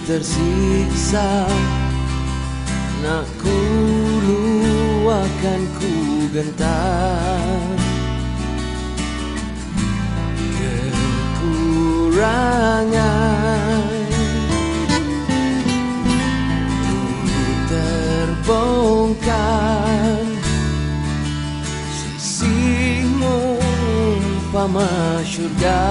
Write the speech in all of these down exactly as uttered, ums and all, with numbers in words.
tersiksa, nak ku luahkan ku gentar kekurangan ku terbongkar, sisimu umpama syurga,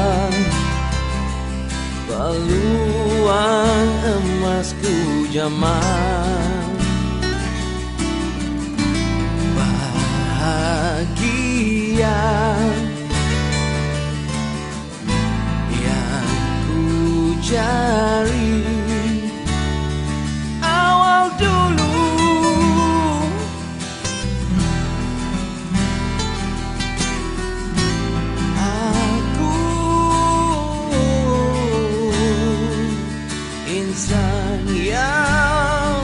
baluan emasku jaman bahagia yang ku cari awal dulu. Aku insan yang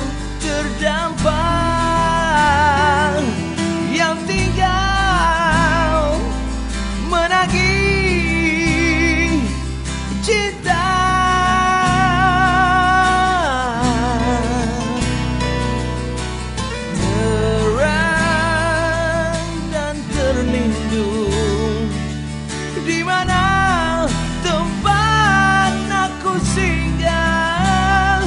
terdampar, yang tinggal menagih cinta. Terang dan terlindung di mana tempat aku singgah,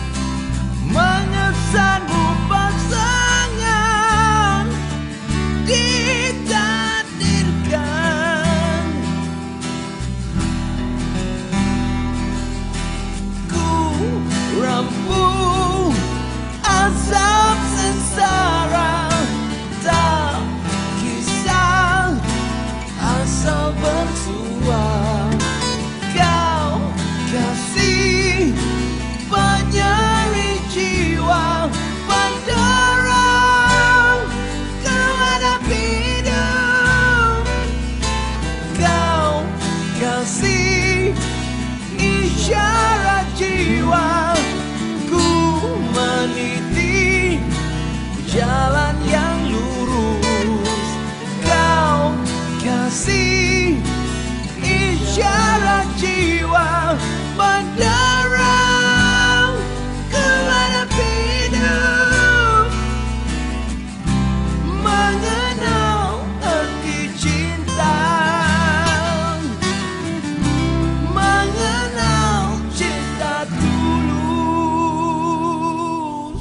mengesanmu pasangan ditakdirkan. Ku rampung azab sengsara, tak kisah asal bersua. Kau kasih penyeri jiwa, penderang kepada hidup. Kau kasih isyarat jiwa, ku meniti jalan yang lurus. Kau kasih isyarat jiwa, penderang kepada hidup. Mengenal arti cinta, mengenal cinta tulus.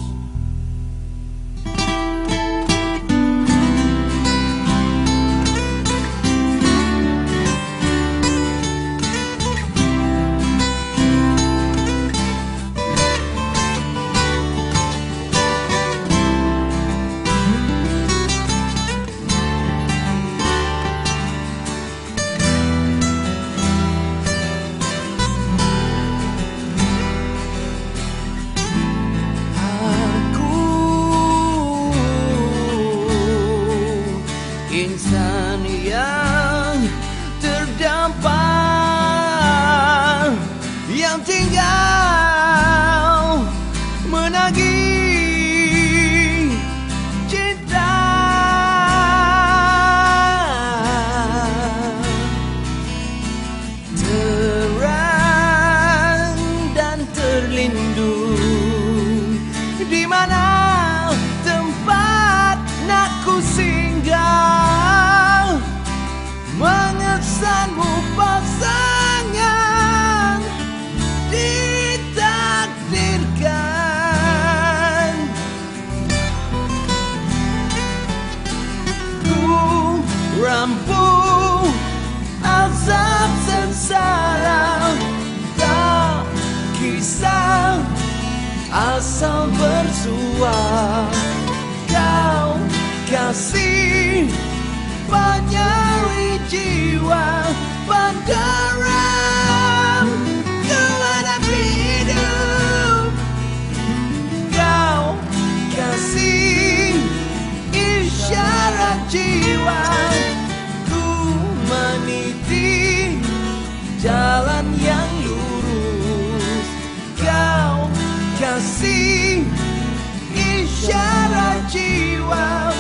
Insan yang terdampar, yang tinggal menagih cinta. Terang dan terlindung di mana tempat nak ku singgah, mengesanmu pasangan ditakdirkan. Ku rampung azab sengsara, tak kisah asal bersua. Kau kasih penyeri jiwa, penderang kepada hidup. Kau kasih isyarat jiwa, ku meniti jalan yang lurus. Kau kasih isyarat jiwa,